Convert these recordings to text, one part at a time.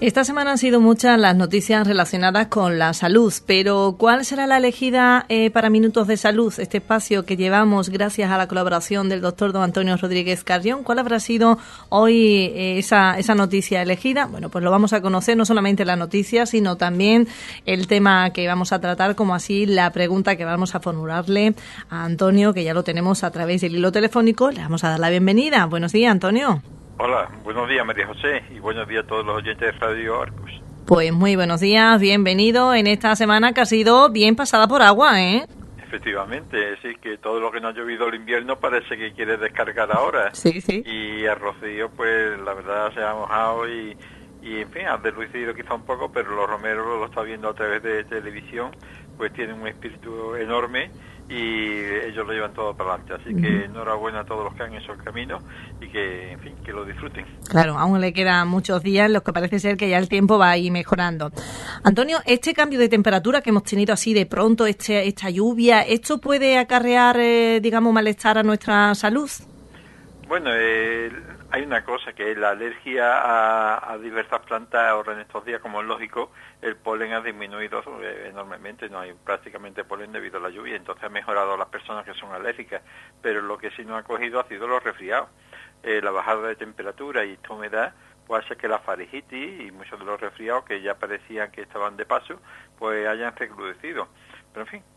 Esta semana han sido muchas las noticias relacionadas con la salud, pero ¿cuál será la elegida para Minutos de Salud, este espacio que llevamos gracias a la colaboración del doctor don Antonio Rodríguez Carrión? ¿Cuál habrá sido hoy esa noticia elegida? Bueno, pues lo vamos a conocer, no solamente la noticia, sino también el tema que vamos a tratar, como así la pregunta que vamos a formularle a Antonio, que ya lo tenemos a través del hilo telefónico. Le vamos a dar la bienvenida. Buenos días, Antonio. Hola, buenos días María José y buenos días a todos los oyentes de Radio Arcos. Pues muy buenos días, bienvenido en esta semana que ha sido bien pasada por agua, ¿eh? Efectivamente, sí, que todo lo que no ha llovido el invierno parece que quiere descargar ahora. Sí, sí. Y a Rocío, pues la verdad se ha mojado y en fin, ha deslucido quizá un poco, pero los romeros lo está viendo a través de televisión, pues tienen un espíritu enorme y ellos lo llevan todo para adelante, así que enhorabuena a todos los que han hecho el camino y que, en fin, que lo disfruten. Claro, aún le quedan muchos días en los que parece ser que ya el tiempo va a ir mejorando. Antonio, este cambio de temperatura que hemos tenido así de pronto, esta lluvia, ¿esto puede acarrear, digamos, malestar a nuestra salud? Bueno, hay una cosa que es la alergia a diversas plantas ahora en estos días, como es lógico, el polen ha disminuido enormemente, no hay prácticamente polen debido a la lluvia, entonces ha mejorado a las personas que son alérgicas, pero lo que sí nos ha cogido ha sido los resfriados. La bajada de temperatura y esta humedad puede hacer que la faringitis y muchos de los resfriados que ya parecían que estaban de paso, pues hayan recrudecido. Pero en fin,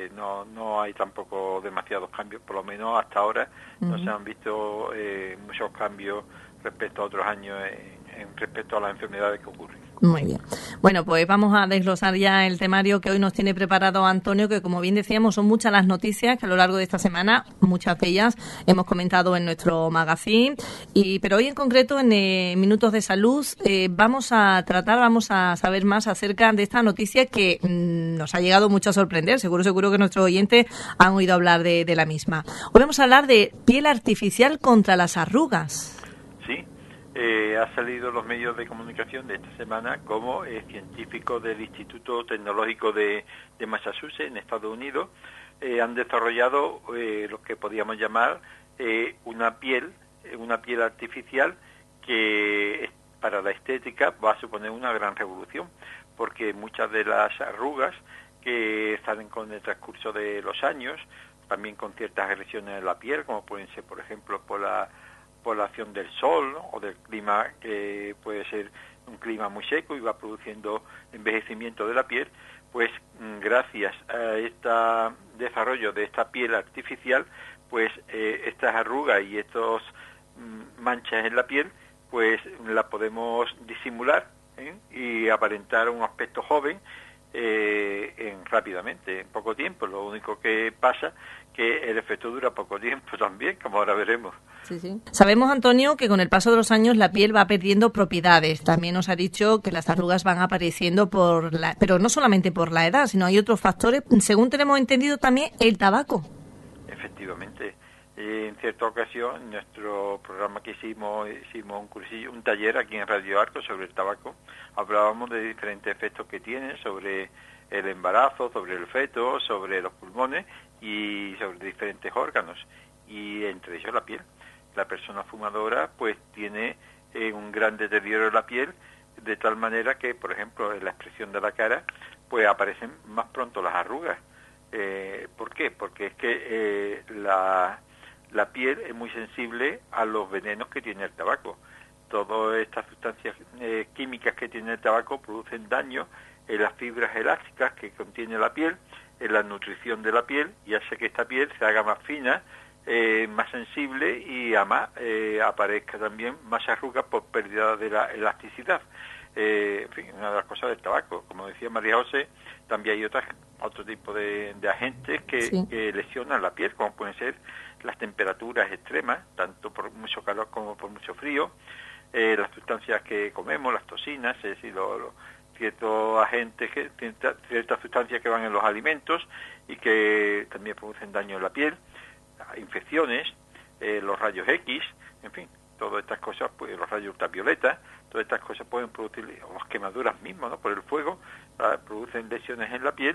no hay tampoco demasiados cambios, por lo menos hasta ahora no se han visto muchos cambios respecto a otros años respecto a las enfermedades que ocurren. Muy bien. Bueno, pues vamos a desglosar ya el temario que hoy nos tiene preparado Antonio, que como bien decíamos son muchas las noticias que a lo largo de esta semana, muchas de ellas hemos comentado en nuestro magazine, pero hoy en concreto en Minutos de Salud vamos a saber más acerca de esta noticia que nos ha llegado mucho a sorprender, seguro que nuestros oyentes han oído hablar de la misma. Hoy vamos a hablar de piel artificial contra las arrugas. Sí. Ha salido en los medios de comunicación de esta semana como científicos del Instituto Tecnológico de Massachusetts, en Estados Unidos, han desarrollado lo que podríamos llamar una piel artificial que para la estética va a suponer una gran revolución, porque muchas de las arrugas que salen con el transcurso de los años, también con ciertas agresiones en la piel, como pueden ser, por ejemplo, por la acción del sol, ¿no? O del clima, que puede ser un clima muy seco y va produciendo envejecimiento de la piel, pues gracias a este desarrollo de esta piel artificial, pues estas arrugas y estos manchas en la piel, pues la podemos disimular y aparentar un aspecto joven rápidamente, en poco tiempo. Lo único que pasa que el efecto dura poco tiempo también, como ahora veremos. Sí, sí. Sabemos, Antonio, que con el paso de los años la piel va perdiendo propiedades. También nos ha dicho que las arrugas van apareciendo pero no solamente por la edad, sino hay otros factores, según tenemos entendido también el tabaco. Efectivamente. En cierta ocasión, en nuestro programa que hicimos un taller aquí en Radio Arco sobre el tabaco. Hablábamos de diferentes efectos que tiene sobre el embarazo, sobre el feto, sobre los pulmones y sobre diferentes órganos, y entre ellos la piel. La persona fumadora pues tiene un gran deterioro de la piel, de tal manera que, por ejemplo, en la expresión de la cara pues aparecen más pronto las arrugas. ¿Por qué? Porque es que la piel es muy sensible a los venenos que tiene el tabaco. Todas estas sustancias químicas que tiene el tabaco producen daño en las fibras elásticas que contiene la piel, en la nutrición de la piel, y hace que esta piel se haga más fina, más sensible y además aparezca también más arrugas por pérdida de la elasticidad. En fin, una de las cosas del tabaco. Como decía María José, también hay otro tipo de agentes que lesionan la piel, como pueden ser las temperaturas extremas, tanto por mucho calor como por mucho frío, las sustancias que comemos, las toxinas, es decir, ciertos agentes, ciertas sustancias que van en los alimentos y que también producen daño en la piel, infecciones, los rayos X, en fin, todas estas cosas, pues los rayos ultravioleta, todas estas cosas pueden producir, o las quemaduras mismas, ¿no? Por el fuego, producen lesiones en la piel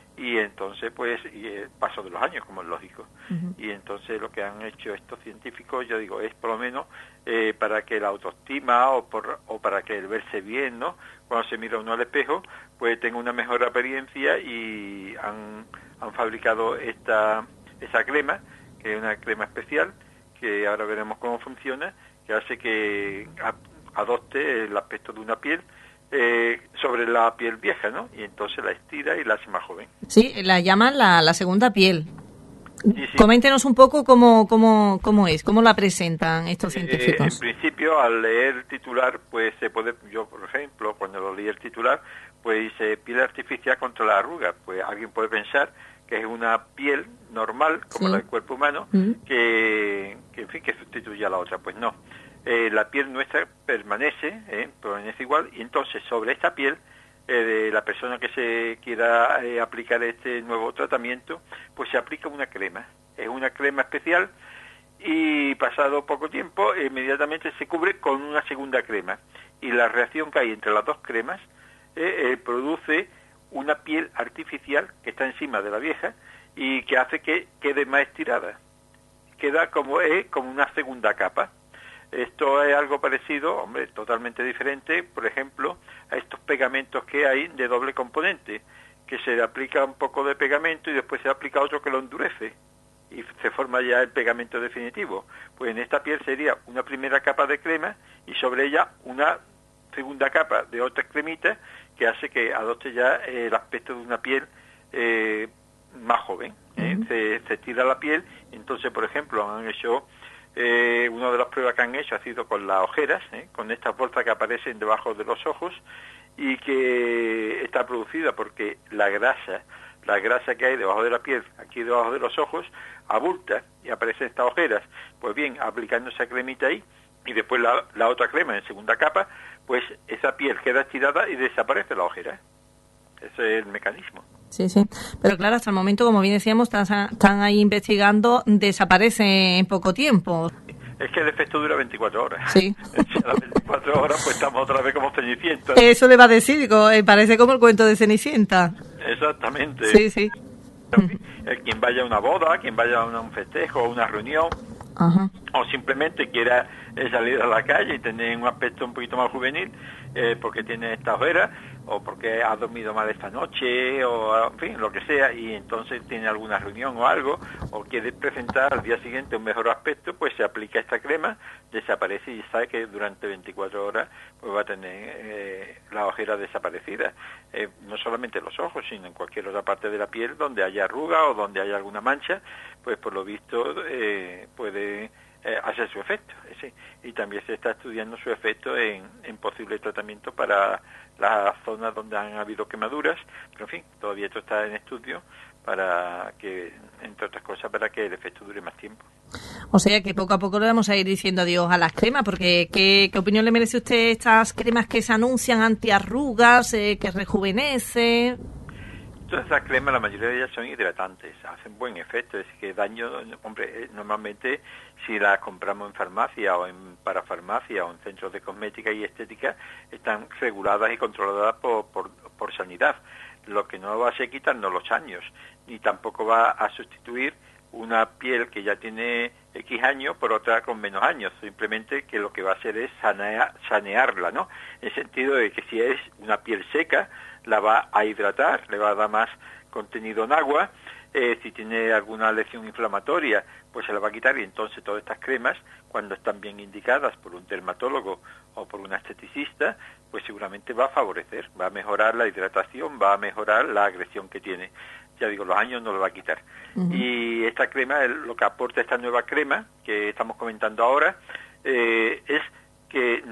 y entonces pues y el paso de los años, como es lógico. Uh-huh. Y entonces lo que han hecho estos científicos, yo digo, es por lo menos para que la autoestima o para que el verse bien, ¿no?, cuando se mira uno al espejo, pues tenga una mejor apariencia, y han fabricado esa crema, que es una crema especial, que ahora veremos cómo funciona, que hace que adopte el aspecto de una piel sobre la piel vieja, ¿no? Y entonces la estira y la hace más joven. Sí, la llaman la segunda piel. Sí. Coméntenos un poco cómo es, cómo la presentan estos científicos. En principio, al leer el titular, pues se puede, yo por ejemplo, cuando lo leí el titular, pues dice piel artificial contra la arruga. Pues alguien puede pensar que es una piel normal, como la del cuerpo humano, que en fin, que sustituye a la otra. Pues no. La piel nuestra permanece igual, y entonces sobre esta piel de la persona que se quiera aplicar este nuevo tratamiento, pues se aplica una crema. Es una crema especial, y pasado poco tiempo inmediatamente se cubre con una segunda crema, y la reacción que hay entre las dos cremas produce una piel artificial que está encima de la vieja y que hace que quede más estirada. Queda como una segunda capa. Esto es algo parecido, hombre, totalmente diferente, por ejemplo, a estos pegamentos que hay de doble componente, que se le aplica un poco de pegamento y después se aplica otro que lo endurece y se forma ya el pegamento definitivo. Pues en esta piel sería una primera capa de crema y sobre ella una segunda capa de otra cremita que hace que adopte ya el aspecto de una piel más joven. Se estira la piel, entonces, por ejemplo, han hecho... una de las pruebas que han hecho ha sido con las ojeras, con estas bolsas que aparecen debajo de los ojos, y que está producida porque la grasa que hay debajo de la piel, aquí debajo de los ojos, abulta y aparecen estas ojeras. Pues bien, aplicando esa cremita ahí y después la otra crema en segunda capa, pues esa piel queda estirada y desaparece la ojera. Ese es el mecanismo. Sí. Pero claro, hasta el momento, como bien decíamos, están ahí investigando, desaparece en poco tiempo. Es que el efecto dura 24 horas. Sí. A las 24 horas pues estamos otra vez como Cenicienta. Eso le va a decir, parece como el cuento de Cenicienta. Exactamente. Sí. Quien vaya a una boda, quien vaya a un festejo, a una reunión, ajá, o simplemente quiera salir a la calle y tener un aspecto un poquito más juvenil, porque tiene esta ojera, o porque ha dormido mal esta noche, o en fin, lo que sea, y entonces tiene alguna reunión o algo, o quiere presentar al día siguiente un mejor aspecto, pues se aplica esta crema, desaparece y sabe que durante 24 horas pues va a tener la ojera desaparecida. No solamente en los ojos, sino en cualquier otra parte de la piel donde haya arruga o donde haya alguna mancha, pues por lo visto puede hacer su efecto. Y también se está estudiando su efecto en posible tratamiento para las zonas donde han habido quemaduras, pero en fin, todavía esto está en estudio para que, entre otras cosas, para que el efecto dure más tiempo. O sea que poco a poco le vamos a ir diciendo adiós a las cremas, porque ¿qué opinión le merece usted estas cremas que se anuncian antiarrugas, que rejuvenece? Todas esas cremas, la mayoría de ellas son hidratantes, hacen buen efecto, es que daño, hombre, normalmente si las compramos en farmacia o en parafarmacia o en centros de cosmética y estética, están reguladas y controladas por sanidad. Lo que no va a ser quitarnos los años, ni tampoco va a sustituir una piel que ya tiene X años por otra con menos años, simplemente que lo que va a hacer es sanearla, ¿no? En el sentido de que si es una piel seca, la va a hidratar, le va a dar más contenido en agua, si tiene alguna lesión inflamatoria, pues se la va a quitar, y entonces todas estas cremas, cuando están bien indicadas por un dermatólogo o por un esteticista, pues seguramente va a favorecer, va a mejorar la hidratación, va a mejorar la agresión que tiene. Ya digo, los años no lo va a quitar. Uh-huh. Y esta crema, lo que aporta esta nueva crema que estamos comentando ahora, es que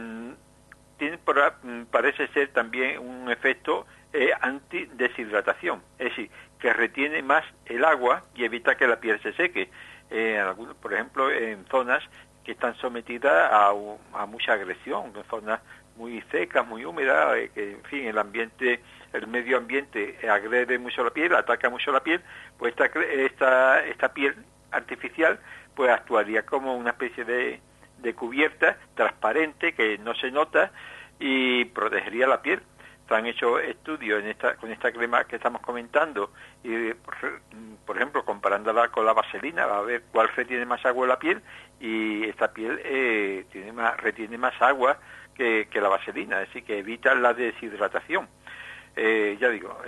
parece ser también un efecto antideshidratación, es decir, que retiene más el agua y evita que la piel se seque. Por ejemplo, en zonas que están sometidas a mucha agresión, en zonas muy secas, muy húmedas, que en fin, el medio ambiente agrede mucho la piel, ataca mucho la piel, pues esta piel artificial pues actuaría como una especie de cubierta transparente que no se nota y protegería la piel. se han hecho estudios con esta crema que estamos comentando y, por ejemplo, comparándola con la vaselina, a ver cuál retiene más agua en la piel, y esta piel retiene más agua que la vaselina, es decir, que evita la deshidratación. Ya digo,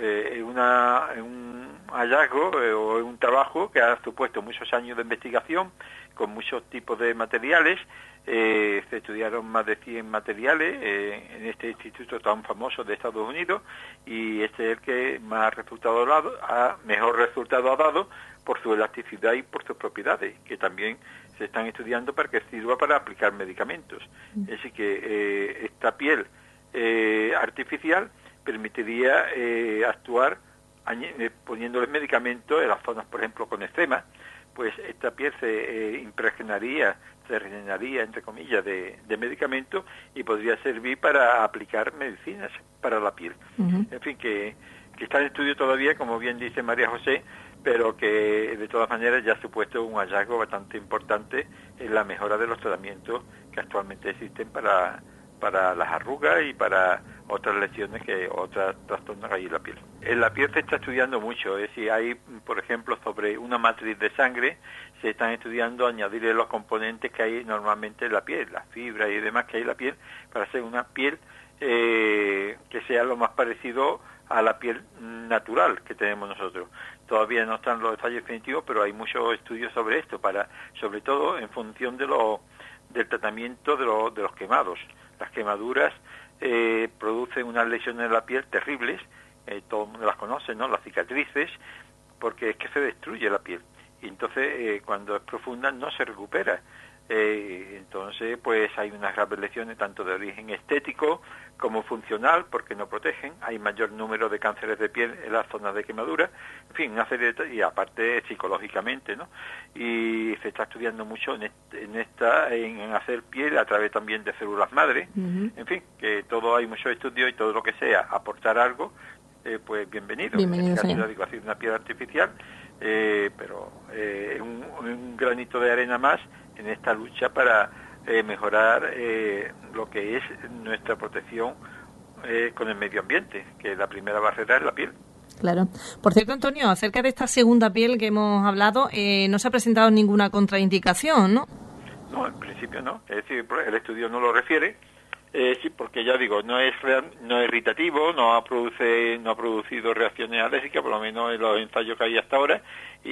un hallazgo o un trabajo que ha supuesto muchos años de investigación con muchos tipos de materiales. Se estudiaron más de 100 materiales en este instituto tan famoso de Estados Unidos, y este es el que mejor resultado ha dado por su elasticidad y por sus propiedades, que también se están estudiando para que sirva para aplicar medicamentos. Así que esta piel artificial permitiría actuar poniéndole medicamentos en las zonas, por ejemplo, con eczema. Pues esta piel se impregnaría, se rellenaría, entre comillas, de medicamentos, y podría servir para aplicar medicinas para la piel. En fin, que está en estudio todavía, como bien dice María José, pero que de todas maneras ya ha supuesto un hallazgo bastante importante en la mejora de los tratamientos que actualmente existen para las arrugas y para otras lesiones, otros trastornos que hay en la piel. En la piel se está estudiando mucho, es decir, hay, por ejemplo, sobre una matriz de sangre, se están estudiando añadirle los componentes que hay normalmente en la piel, las fibras y demás que hay en la piel, para hacer una piel que sea lo más parecido a la piel natural que tenemos nosotros. Todavía no están los detalles definitivos, pero hay muchos estudios sobre esto, sobre todo en función del tratamiento de los quemados. Las quemaduras producen unas lesiones en la piel terribles, todo el mundo las conoce, ¿no? Las cicatrices, porque es que se destruye la piel, y entonces cuando es profunda no se recupera. Entonces pues hay unas graves lesiones tanto de origen estético como funcional, porque no protegen, hay mayor número de cánceres de piel en las zonas de quemadura, en fin, una serie y aparte psicológicamente, ¿no? Y se está estudiando mucho en hacer piel a través también de células madre. En fin, que hay muchos estudios, y todo lo que sea aportar algo, pues bienvenido. En este caso, digo, hacer una piel artificial, pero un granito de arena más en esta lucha para mejorar lo que es nuestra protección con el medio ambiente, que la primera barrera es la piel. Claro. Por cierto, Antonio, acerca de esta segunda piel que hemos hablado, no se ha presentado ninguna contraindicación, ¿no? No, en principio no. Es decir, el estudio no lo refiere. Sí, porque ya digo, no es irritativo, no ha producido reacciones alérgicas, por lo menos en los ensayos que hay hasta ahora,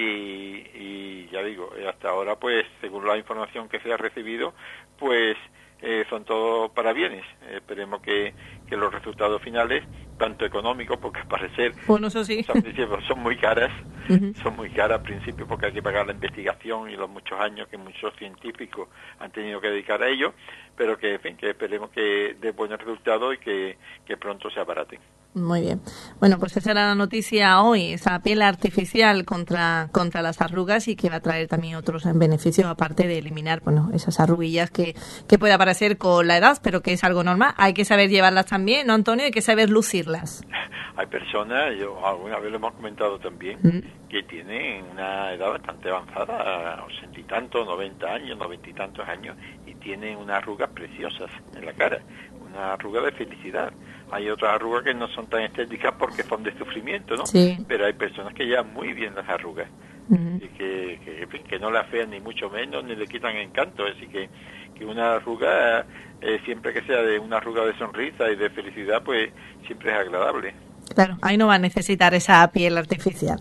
y ya digo, hasta ahora, pues, según la información que se ha recibido, pues son todos para bienes. Esperemos que los resultados finales, tanto económicos, porque al parecer bueno, eso sí, son muy caras, son muy caras al principio, porque hay que pagar la investigación y los muchos años que muchos científicos han tenido que dedicar a ello, pero que, en fin, que esperemos que dé buenos resultados y que pronto se abaraten. Muy bien. Bueno, pues esa era la noticia hoy, esa piel artificial contra las arrugas, y que va a traer también otros beneficios, aparte de eliminar, bueno, esas arruguillas que puede aparecer con la edad, pero que es algo normal. Hay que saber llevarlas también, ¿no, Antonio? Hay que saber lucirlas. Hay personas, yo alguna vez lo hemos comentado también, que tienen una edad bastante avanzada, 80 y tantos, 90 años, 90 y tantos años, y tienen unas arrugas preciosas en la cara, una arruga de felicidad. Hay otras arrugas que no son tan estéticas porque son de sufrimiento, ¿no? Sí. Pero hay personas que llevan muy bien las arrugas, y que no le afean ni mucho menos, ni le quitan encanto. Así que una arruga, siempre que sea de una arruga de sonrisa y de felicidad, pues siempre es agradable. Claro, ahí no va a necesitar esa piel artificial.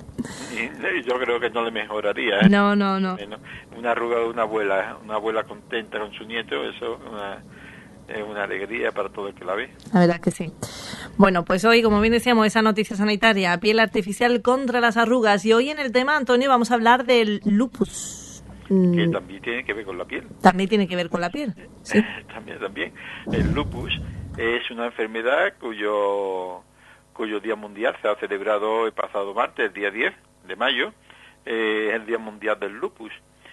Y yo creo que no le mejoraría, ¿eh? No. Una arruga de una abuela contenta con su nieto, eso es una alegría para todo el que la ve. La verdad que sí. Bueno, pues hoy, como bien decíamos, esa noticia sanitaria, piel artificial contra las arrugas. Y hoy en el tema, Antonio, vamos a hablar del lupus. Que también tiene que ver con la piel. También tiene que ver con la piel, sí. También. El lupus es una enfermedad cuyo Día Mundial se ha celebrado el pasado martes, el día 10 de mayo, es el Día Mundial del Lupus.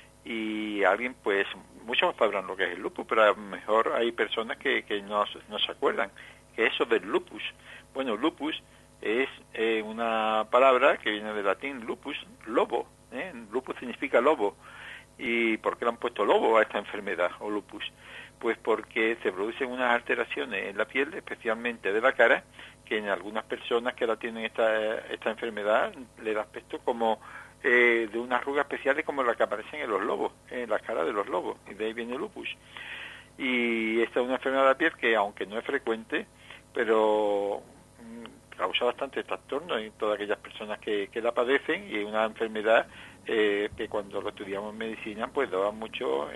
Y alguien, pues, muchos sabrán lo que es el lupus, pero a lo mejor hay personas que no se acuerdan que eso del lupus. Bueno, lupus es una palabra que viene del latín lupus, lobo. Lupus significa lobo. ¿Y por qué le han puesto lobo a esta enfermedad o lupus? Pues porque se producen unas alteraciones en la piel, especialmente de la cara, que en algunas personas que la tienen esta enfermedad le da aspecto como de unas arrugas especiales como las que aparecen en los lobos, en la cara de los lobos, y de ahí viene el lupus. Y esta es una enfermedad de la piel que, aunque no es frecuente, pero causa bastante trastorno en todas aquellas personas que la padecen, y es una enfermedad que cuando lo estudiamos en medicina pues daba mucho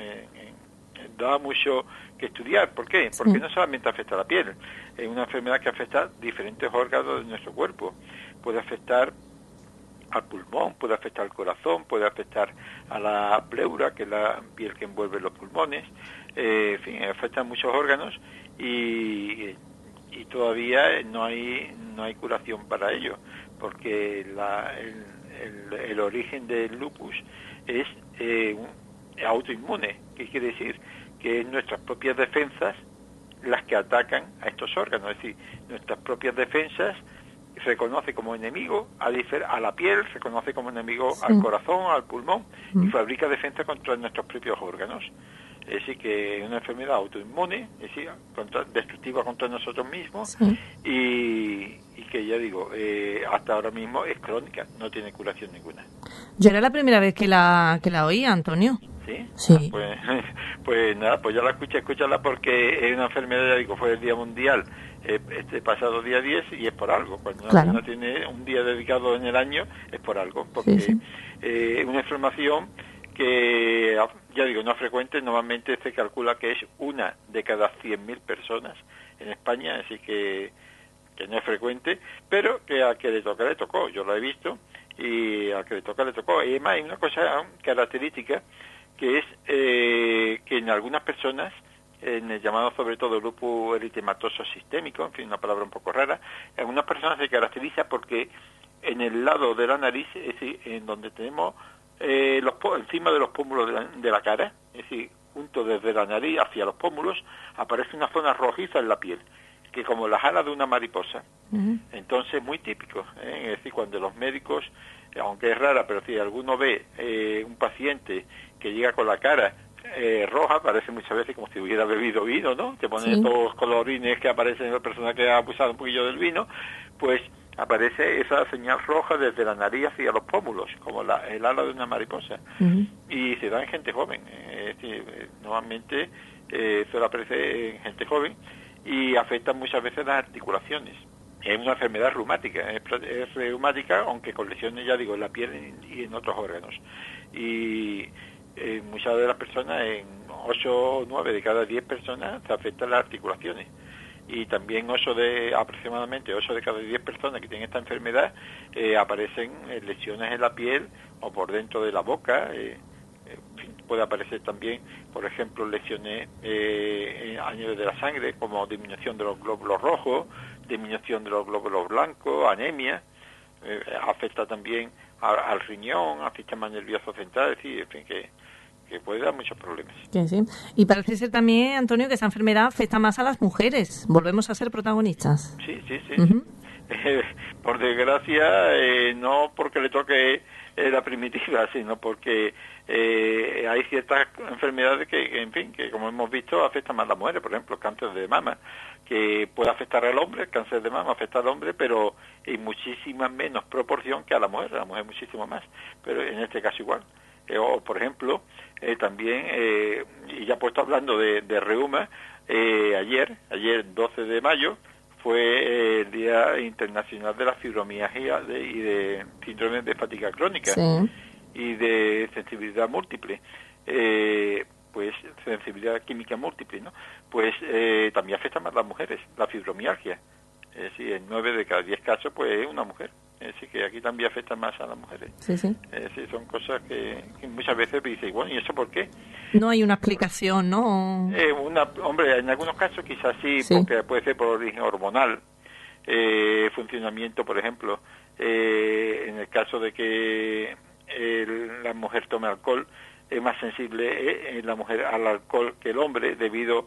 que estudiar. ¿Por qué? Porque no solamente afecta a la piel, es una enfermedad que afecta diferentes órganos de nuestro cuerpo. Puede afectar al pulmón, puede afectar al corazón, puede afectar a la pleura, que es la piel que envuelve los pulmones, en fin, afecta a muchos órganos y todavía no hay curación para ello, porque el origen del lupus es autoinmune. ¿Qué quiere decir? Que es nuestras propias defensas las que atacan a estos órganos, es decir, nuestras propias defensas reconoce como enemigo a la piel, reconoce como enemigo al corazón, al pulmón, y fabrica defensa contra nuestros propios órganos. Es decir, que es una enfermedad autoinmune, es decir, destructiva contra nosotros mismos, y que ya digo, hasta ahora mismo es crónica, no tiene curación ninguna. Yo era la primera vez que la oía, Antonio. ¿Sí? Sí. Pues nada, pues ya la escúchala, porque es una enfermedad, ya digo, fue el Día Mundial este pasado día 10 y es por algo. Cuando una persona tiene un día dedicado en el año es por algo, porque es una inflamación que, ya digo, no es frecuente. Normalmente se calcula que es una de cada 100.000 personas en España, así que no es frecuente, pero que a que le tocó. Yo lo he visto, y al que le tocó. Y además hay una cosa característica, que es que en algunas personas, en el llamado sobre todo lupus eritematoso sistémico, en fin, una palabra un poco rara, en algunas personas se caracteriza porque en el lado de la nariz, es decir, en donde tenemos encima de los pómulos de la cara, es decir, junto desde la nariz hacia los pómulos, aparece una zona rojiza en la piel, que como las alas de una mariposa. Entonces, muy típico, es decir, cuando los médicos, aunque es rara, pero si alguno ve un paciente que llega con la cara roja, parece muchas veces como si hubiera bebido vino, ¿no? Te ponen todos los colorines que aparecen en la persona que ha abusado un poquillo del vino, pues aparece esa señal roja desde la nariz hacia los pómulos, como el ala de una mariposa. Y se da en gente joven, es decir, normalmente suele aparecer en gente joven, y afecta muchas veces las articulaciones. Es una enfermedad reumática, es reumática, aunque con lesiones, ya digo, en la piel y en otros órganos. Y muchas de las personas, en 8 o 9 de cada 10 personas, se afectan las articulaciones. Y también aproximadamente 8 de cada 10 personas que tienen esta enfermedad aparecen lesiones en la piel o por dentro de la boca. Puede aparecer también, por ejemplo, lesiones a nivel de la sangre, como disminución de los glóbulos rojos, disminución de los glóbulos blancos, anemia. Afecta también al riñón, al sistema nervioso central, es decir, en fin, que puede dar muchos problemas. Sí. Y parece ser también, Antonio, que esa enfermedad afecta más a las mujeres. Volvemos a ser protagonistas. Sí. Por desgracia, no porque le toque la primitiva, sino porque hay ciertas enfermedades que, en fin, que como hemos visto, afectan más a las mujeres. Por ejemplo, el cáncer de mama, que puede afectar al hombre. El cáncer de mama afecta al hombre, pero en muchísima menos proporción que a la mujer muchísimo más, pero en este caso igual. O, por ejemplo, también, y ya puesto hablando de reuma, ayer 12 de mayo, fue el Día Internacional de la Fibromialgia y de síndrome de fatiga crónica y de sensibilidad múltiple, pues sensibilidad química múltiple, ¿no? Pues también afecta más a las mujeres, la fibromialgia. Es decir, en 9 de cada 10 casos, pues es una mujer. Es decir, que aquí también afecta más a las mujeres. Es decir, son cosas que muchas veces dicen, bueno, ¿y eso por qué? No hay una explicación, ¿no? Hombre, en algunos casos quizás sí, porque puede ser por origen hormonal, funcionamiento, por ejemplo, en el caso de que la mujer tome alcohol, es más sensible la mujer al alcohol que el hombre, debido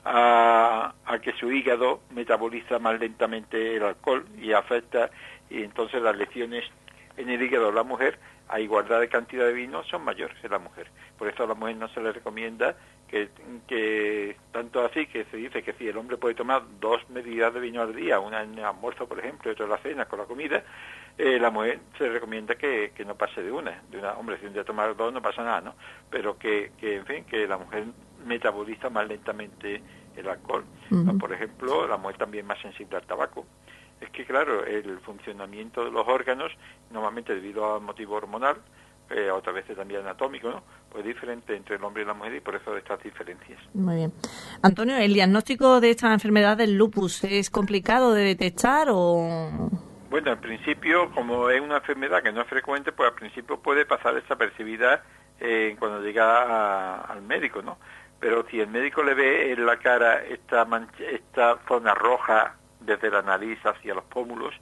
a que su hígado metaboliza más lentamente el alcohol y afecta, y entonces las lesiones en el hígado de la mujer, a igualdad de cantidad de vino, son mayores en la mujer. Por eso a la mujer no se le recomienda que tanto así que se dice que si el hombre puede tomar 2 medidas de vino al día, una en el almuerzo, por ejemplo, y otra en la cena con la comida, la mujer se le recomienda que no pase de una. Hombre, si un día tomar 2 no pasa nada, ¿no? Pero en fin, que la mujer metaboliza más lentamente el alcohol. Uh-huh. Por ejemplo, la mujer también es más sensible al tabaco. Es que, claro, el funcionamiento de los órganos, normalmente debido al motivo hormonal, otras veces también anatómico, ¿no? Pues diferente entre el hombre y la mujer, y por eso de estas diferencias. Muy bien. Antonio, ¿el diagnóstico de esta enfermedad del lupus es complicado de detectar o...? Bueno, al principio, como es una enfermedad que no es frecuente, pues al principio puede pasar desapercibida cuando llega al médico, ¿no? Pero si el médico le ve en la cara esta zona roja desde la nariz hacia los pómulos,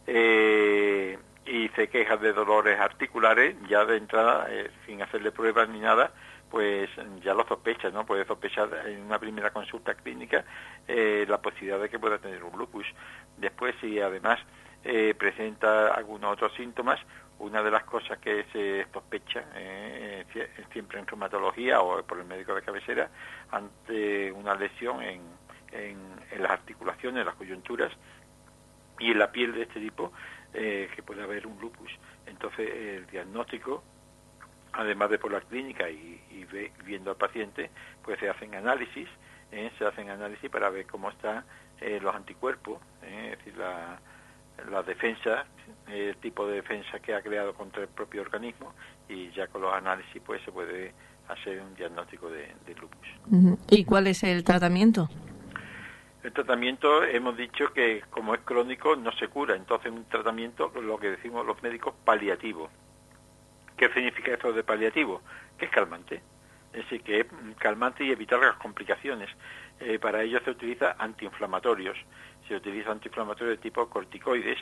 y se queja de dolores articulares, ya de entrada, sin hacerle pruebas ni nada, pues ya lo sospecha, ¿no? Puede sospechar en una primera consulta clínica la posibilidad de que pueda tener un lupus. Después, si además presenta algunos otros síntomas, una de las cosas que se sospecha siempre en reumatología o por el médico de cabecera, ante una lesión en las articulaciones, las coyunturas y en la piel de este tipo, que puede haber un lupus. Entonces el diagnóstico, además de por la clínica y viendo al paciente, pues se hacen análisis para ver cómo están los anticuerpos, es decir, la defensa, el tipo de defensa que ha creado contra el propio organismo, y ya con los análisis pues se puede hacer un diagnóstico de lupus. ¿Y cuál es el tratamiento? El tratamiento, hemos dicho que como es crónico no se cura, entonces un tratamiento, lo que decimos los médicos, paliativo. ¿Qué significa eso de paliativo? Que es calmante, es decir, que es calmante y evitar las complicaciones. Para ello se utiliza antiinflamatorios, se utiliza antiinflamatorios de tipo corticoides,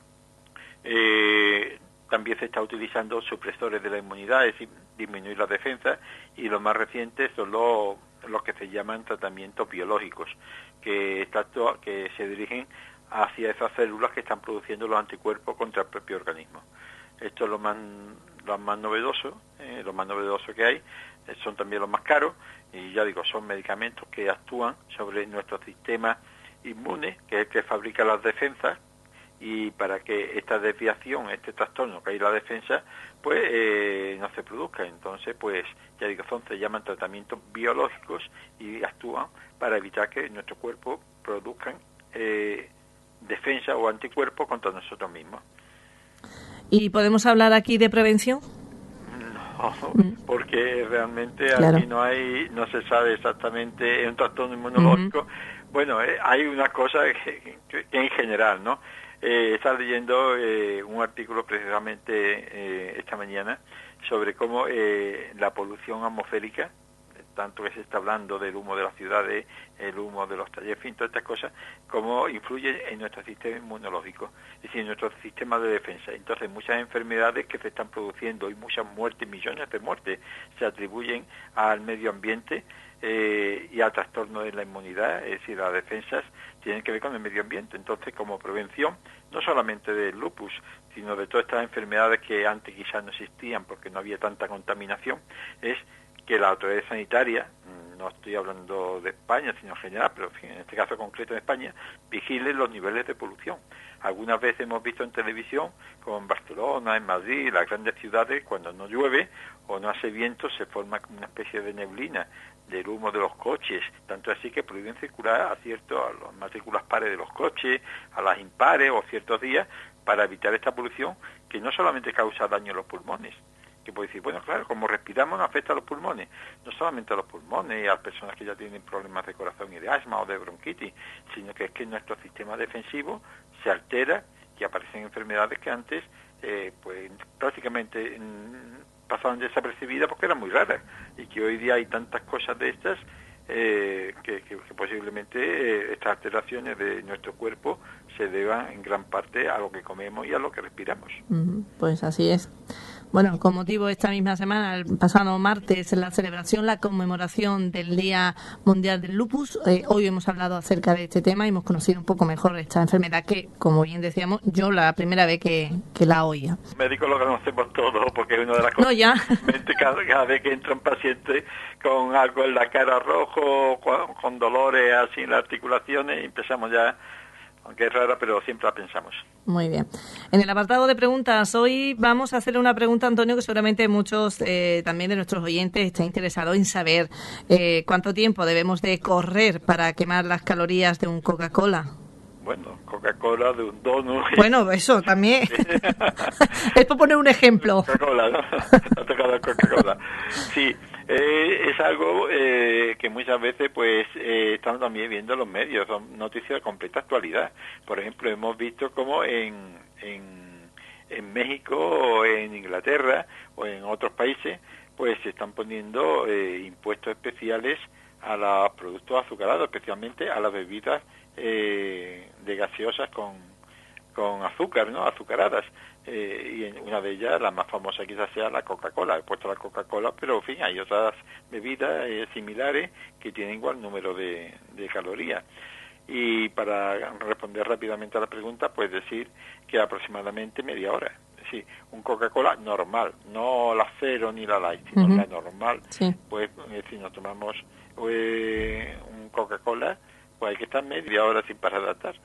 también se está utilizando supresores de la inmunidad, es decir, disminuir la defensa, y lo más reciente son los que se llaman tratamientos biológicos, que se dirigen hacia esas células que están produciendo los anticuerpos contra el propio organismo. Esto es lo más novedoso que hay, son también los más caros, y ya digo, son medicamentos que actúan sobre nuestro sistema inmune, que es el que fabrica las defensas, y para que esta desviación, este trastorno que hay en la defensa, pues no se produzca. Entonces, pues ya digo, se llaman tratamientos biológicos y actúan para evitar que nuestro cuerpo produzcan defensa o anticuerpos contra nosotros mismos. ¿Y podemos hablar aquí de prevención? No, porque realmente claro. Aquí no se sabe exactamente, es un trastorno inmunológico. Bueno, hay una cosa que en general, ¿no? Estaba leyendo un artículo precisamente esta mañana sobre cómo la polución atmosférica, tanto que se está hablando del humo de las ciudades, el humo de los talleres, en fin, todas estas cosas, cómo influye en nuestro sistema inmunológico, es decir, en nuestro sistema de defensa. Entonces, muchas enfermedades que se están produciendo y muchas muertes, millones de muertes, se atribuyen al medio ambiente y al trastorno de la inmunidad, es decir, las defensas tienen que ver con el medio ambiente. Entonces, como prevención, no solamente del lupus, sino de todas estas enfermedades que antes quizás no existían porque no había tanta contaminación, es que la autoridad sanitaria, no estoy hablando de España, sino en general, pero en este caso concreto en España, vigile los niveles de polución. Algunas veces hemos visto en televisión, como en Barcelona, en Madrid, las grandes ciudades, cuando no llueve o no hace viento, se forma como una especie de neblina del humo de los coches, tanto así que prohíben circular a las matrículas pares de los coches, a las impares o ciertos días, para evitar esta polución que no solamente causa daño a los pulmones, que puede decir, bueno, claro, como respiramos nos afecta a los pulmones, no solamente a los pulmones y a las personas que ya tienen problemas de corazón y de asma o de bronquitis, sino que es que nuestro sistema defensivo se altera y aparecen enfermedades que antes pues prácticamente pasaban desapercibidas porque eran muy raras, y que hoy día hay tantas cosas de estas que posiblemente estas alteraciones de nuestro cuerpo se deban en gran parte a lo que comemos y a lo que respiramos. Pues así es. Bueno, con motivo esta misma semana, el pasado martes, la conmemoración del Día Mundial del Lupus. Hoy hemos hablado acerca de este tema y hemos conocido un poco mejor esta enfermedad que, como bien decíamos, yo la primera vez que la oía. Médicos lo conocemos todos porque es una de las cosas. No, ya. Cada vez que entra un paciente con algo en la cara rojo, con dolores así en las articulaciones, empezamos ya, aunque es rara, pero siempre la pensamos. Muy bien. En el apartado de preguntas, hoy vamos a hacerle una pregunta a Antonio que seguramente muchos también de nuestros oyentes están interesados en saber cuánto tiempo debemos de correr para quemar las calorías de un Coca-Cola. Bueno, Coca-Cola, de un donut. Bueno, eso también. Es por poner un ejemplo. Coca-Cola, ¿no? Ha tocado Coca-Cola. Sí, es algo que muchas veces pues estamos también viendo en los medios, son noticias de completa actualidad. Por ejemplo, hemos visto como en México o en Inglaterra o en otros países pues se están poniendo impuestos especiales a los productos azucarados, especialmente a las bebidas de gaseosas con azúcar, ¿no? Azucaradas. Y una de ellas, la más famosa quizás sea la Coca-Cola. He puesto la Coca-Cola, pero en fin, hay otras bebidas similares que tienen igual número de calorías. Y para responder rápidamente a la pregunta, pues decir que aproximadamente media hora. Sí, un Coca-Cola normal, no la cero ni la light, sino la normal. Sí. Pues si nos tomamos un Coca-Cola, pues hay que estar media hora sin parar de atar.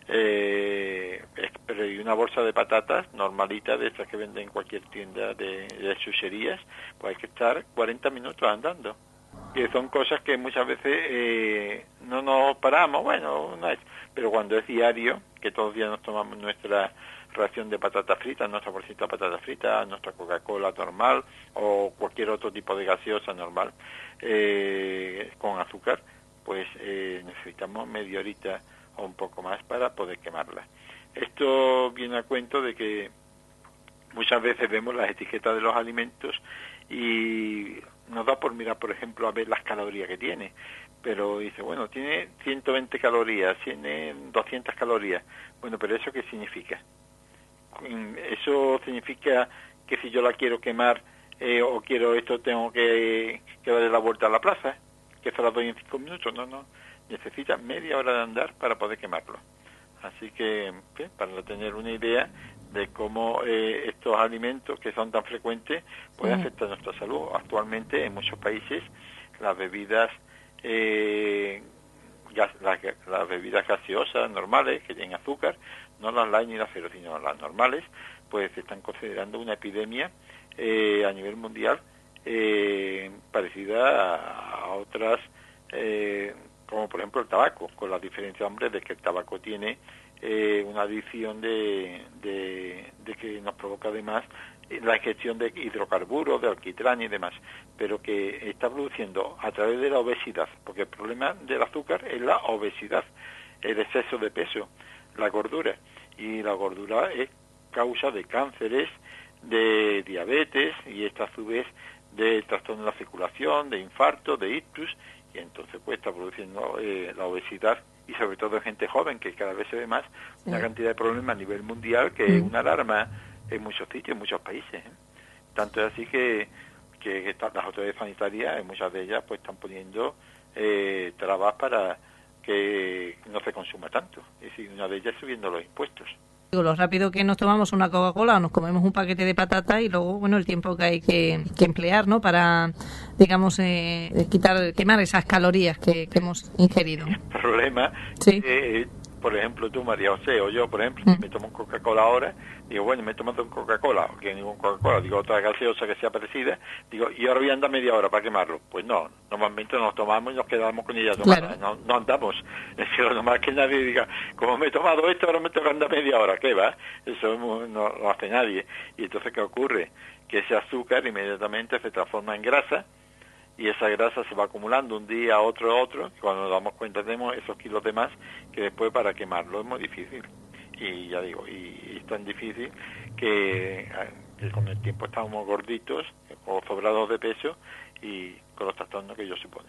Pero y una bolsa de patatas normalita, de estas que venden en cualquier tienda de chucherías, pues hay que estar 40 minutos andando. Que son cosas que muchas veces no nos paramos, bueno, no es, pero cuando es diario, que todos los días nos tomamos nuestra ración de patatas fritas, nuestra bolsita de patatas fritas, nuestra Coca-Cola normal o cualquier otro tipo de gaseosa normal con azúcar, pues necesitamos media horita o un poco más para poder quemarla. Esto viene a cuento de que muchas veces vemos las etiquetas de los alimentos y nos da por mirar, por ejemplo, a ver las calorías que tiene, pero dice, bueno, tiene 120 calorías, tiene 200 calorías. Bueno, pero ¿eso qué significa? Eso significa que si yo la quiero quemar o quiero esto, tengo que darle la vuelta a la plaza, que se la doy en 5 minutos. No, necesita media hora de andar para poder quemarlo. Así que, para tener una idea de cómo estos alimentos que son tan frecuentes pueden afectar nuestra salud. Actualmente en muchos países las bebidas las bebidas gaseosas normales que tienen azúcar, no las light ni las cero, sino las normales, pues se están considerando una epidemia a nivel mundial parecida a otras como por ejemplo el tabaco, con la diferencia, hombre, de que el tabaco tiene una adición de que nos provoca además la ingestión de hidrocarburos, de alquitrán y demás, pero que está produciendo a través de la obesidad, porque el problema del azúcar es la obesidad, el exceso de peso, la gordura, y la gordura es causa de cánceres, de diabetes, y esta a su vez de trastorno de la circulación, de infarto, de ictus, y entonces pues está produciendo la obesidad, y sobre todo en gente joven, que cada vez se ve más, una cantidad de problemas a nivel mundial que es una alarma en muchos sitios, en muchos países. Tanto es así que las autoridades sanitarias, en muchas de ellas, pues están poniendo trabas para que no se consuma tanto. Es decir, una de ellas subiendo los impuestos. Lo rápido que nos tomamos una Coca-Cola, nos comemos un paquete de patata y luego, bueno, el tiempo que hay que emplear, ¿no? Para, digamos, quemar esas calorías que hemos ingerido. El problema, sí. Por ejemplo, tú, María José, o yo, por ejemplo, si me tomo un Coca-Cola ahora, digo, bueno, me he tomado un Coca-Cola, o que ningún Coca-Cola, digo, otra gaseosa que sea parecida, digo, y ahora voy a andar media hora para quemarlo. Pues no, normalmente nos tomamos y nos quedamos con ella tomada, claro. No andamos. Es que lo normal es que nadie diga, como me he tomado esto, ahora me toca andar media hora, ¿qué va? Eso no lo hace nadie. Y entonces, ¿qué ocurre? Que ese azúcar inmediatamente se transforma en grasa, y esa grasa se va acumulando un día, otro, y cuando nos damos cuenta tenemos esos kilos de más que después para quemarlo es muy difícil. Y ya digo, y es tan difícil que con el tiempo estamos gorditos o sobrados de peso y con los trastornos que ello supone.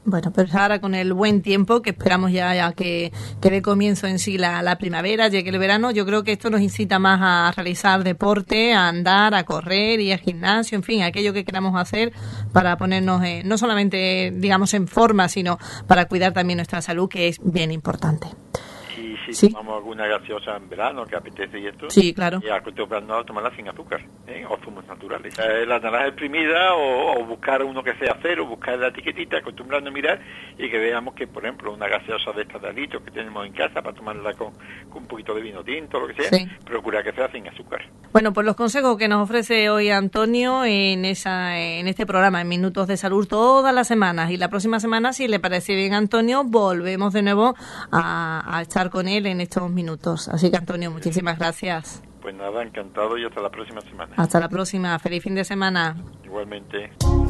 Bueno, pues ahora con el buen tiempo, que esperamos ya que dé comienzo en sí la primavera, llegue el verano, yo creo que esto nos incita más a realizar deporte, a andar, a correr y al gimnasio, en fin, aquello que queramos hacer para ponernos no solamente, digamos, en forma, sino para cuidar también nuestra salud, que es bien importante. Y si ¿Sí? tomamos alguna gaseosa en verano que apetece y esto, Sí, claro. y acostumbrarnos a tomarla sin azúcar, o zumos naturales. La naranja exprimida o buscar uno que sea cero, buscar la etiquetita, acostumbrarnos a mirar y que veamos que, por ejemplo, una gaseosa de estas de litros que tenemos en casa para tomarla con un poquito de vino tinto, lo que sea, Sí. procura que sea sin azúcar. Bueno, pues los consejos que nos ofrece hoy Antonio en este programa, en Minutos de Salud, todas las semanas. Y la próxima semana, si le parece bien, Antonio, volvemos de nuevo a estar con él en estos minutos. Así que, Antonio, muchísimas gracias. Pues nada, encantado y hasta la próxima semana. Hasta la próxima. Feliz fin de semana. Igualmente.